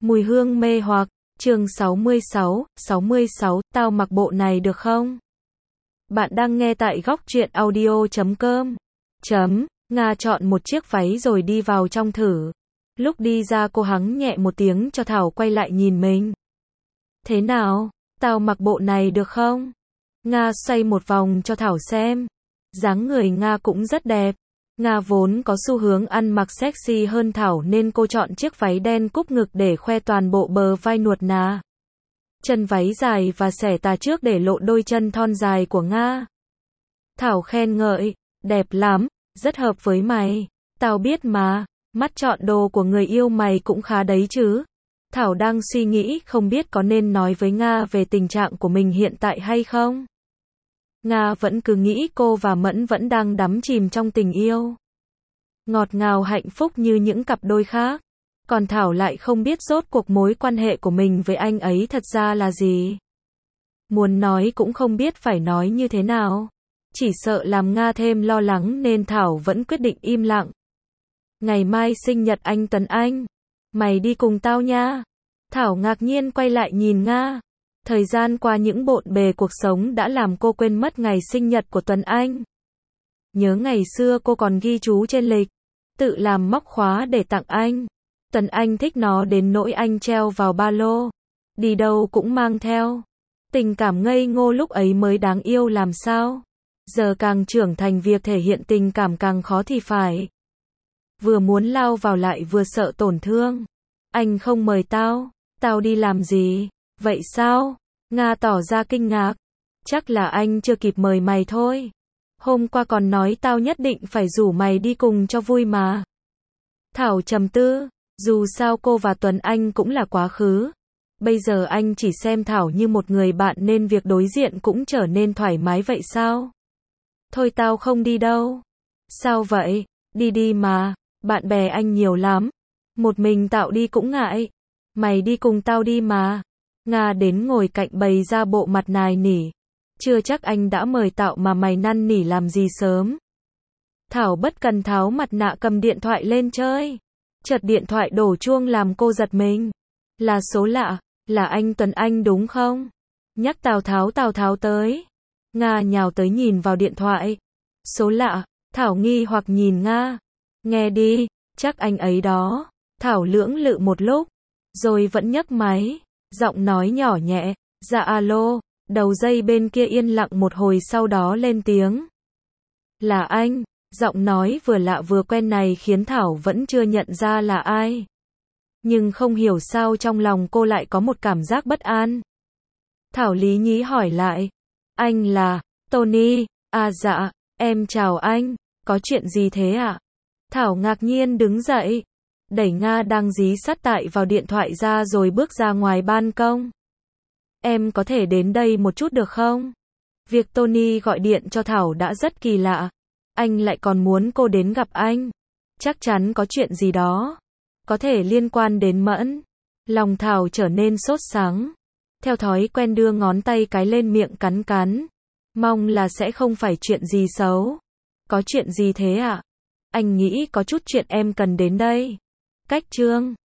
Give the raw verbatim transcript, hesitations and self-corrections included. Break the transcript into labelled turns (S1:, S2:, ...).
S1: Mùi hương mê hoặc, chương sáu mươi sáu, sáu mươi sáu, tao mặc bộ này được không? Bạn đang nghe tại góc truyện audio chấm com. Chấm, Nga chọn một chiếc váy rồi đi vào trong thử. Lúc đi ra cô hắng nhẹ một tiếng cho Thảo quay lại nhìn mình. Thế nào, tao mặc bộ này được không? Nga xoay một vòng cho Thảo xem. Dáng người Nga cũng rất đẹp. Nga vốn có xu hướng ăn mặc sexy hơn Thảo nên cô chọn chiếc váy đen cúp ngực để khoe toàn bộ bờ vai nuột nà. Chân váy dài và xẻ tà trước để lộ đôi chân thon dài của Nga. Thảo khen ngợi, đẹp lắm, rất hợp với mày. Tao biết mà, mắt chọn đồ của người yêu mày cũng khá đấy chứ. Thảo đang suy nghĩ không biết có nên nói với Nga về tình trạng của mình hiện tại hay không. Nga vẫn cứ nghĩ cô và Mẫn vẫn đang đắm chìm trong tình yêu. Ngọt ngào hạnh phúc như những cặp đôi khác. Còn Thảo lại không biết rốt cuộc mối quan hệ của mình với anh ấy thật ra là gì. Muốn nói cũng không biết phải nói như thế nào. Chỉ sợ làm Nga thêm lo lắng nên Thảo vẫn quyết định im lặng. Ngày mai sinh nhật anh Tuấn Anh. Mày đi cùng tao nha. Thảo ngạc nhiên quay lại nhìn Nga. Thời gian qua những bộn bề cuộc sống đã làm cô quên mất ngày sinh nhật của Tuấn Anh. Nhớ ngày xưa cô còn ghi chú trên lịch, tự làm móc khóa để tặng anh. Tuấn Anh thích nó đến nỗi anh treo vào ba lô. Đi đâu cũng mang theo. Tình cảm ngây ngô lúc ấy mới đáng yêu làm sao. Giờ càng trưởng thành việc thể hiện tình cảm càng khó thì phải. Vừa muốn lao vào lại vừa sợ tổn thương. Anh không mời tao, tao đi làm gì? Vậy sao? Nga tỏ ra kinh ngạc. Chắc là anh chưa kịp mời mày thôi. Hôm qua còn nói tao nhất định phải rủ mày đi cùng cho vui mà. Thảo trầm tư. Dù sao cô và Tuấn Anh cũng là quá khứ. Bây giờ anh chỉ xem Thảo như một người bạn nên việc đối diện cũng trở nên thoải mái vậy sao? Thôi tao không đi đâu. Sao vậy? Đi đi mà. Bạn bè anh nhiều lắm. Một mình Tạo đi cũng ngại. Mày đi cùng tao đi mà. Nga đến ngồi cạnh bày ra bộ mặt nài nỉ. Chưa chắc anh đã mời Tạo mà mày năn nỉ làm gì sớm. Thảo bất cần tháo mặt nạ cầm điện thoại lên chơi. Chợt điện thoại đổ chuông làm cô giật mình. Là số lạ, là anh Tuấn Anh đúng không? Nhắc Tào Tháo Tào Tháo tới. Nga nhào tới nhìn vào điện thoại. Số lạ, Thảo nghi hoặc nhìn Nga. Nghe đi, chắc anh ấy đó. Thảo lưỡng lự một lúc, rồi vẫn nhấc máy. Giọng nói nhỏ nhẹ, dạ alo. Đầu dây bên kia yên lặng một hồi sau đó lên tiếng. Là anh. Giọng nói vừa lạ vừa quen này khiến Thảo vẫn chưa nhận ra là ai. Nhưng không hiểu sao trong lòng cô lại có một cảm giác bất an. Thảo lý nhí hỏi lại. Anh là Tony. À dạ, em chào anh. Có chuyện gì thế ạ? Thảo ngạc nhiên đứng dậy. Đẩy Nga đang dí sát tại vào điện thoại ra rồi bước ra ngoài ban công. Em có thể đến đây một chút được không? Việc Tony gọi điện cho Thảo đã rất kỳ lạ. Anh lại còn muốn cô đến gặp anh. Chắc chắn có chuyện gì đó. Có thể liên quan đến Mẫn. Lòng Thảo trở nên sốt sắng. Theo thói quen đưa ngón tay cái lên miệng cắn cắn. Mong là sẽ không phải chuyện gì xấu. Có chuyện gì thế ạ? À? Anh nghĩ có chút chuyện em cần đến đây. Cách Trương.